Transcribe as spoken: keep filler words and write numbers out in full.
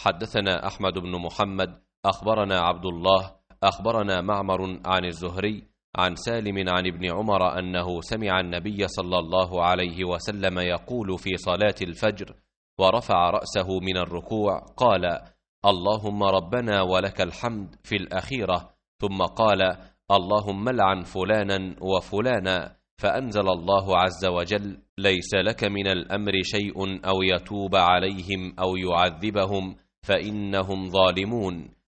حدثنا أحمد بن محمد أخبرنا عبد الله أخبرنا معمر عن الزهري عن سالم عن ابن عمر أنه سمع النبي صلى الله عليه وسلم يقول في صلاة الفجر ورفع رأسه من الركوع قال: اللهم ربنا ولك الحمد في الأخيرة، ثم قال: اللهم لعن فلانا وفلانا، فأنزل الله عز وجل: ليس لك من الأمر شيء أو يتوب عليهم أو يعذبهم فإنهم ظالمون.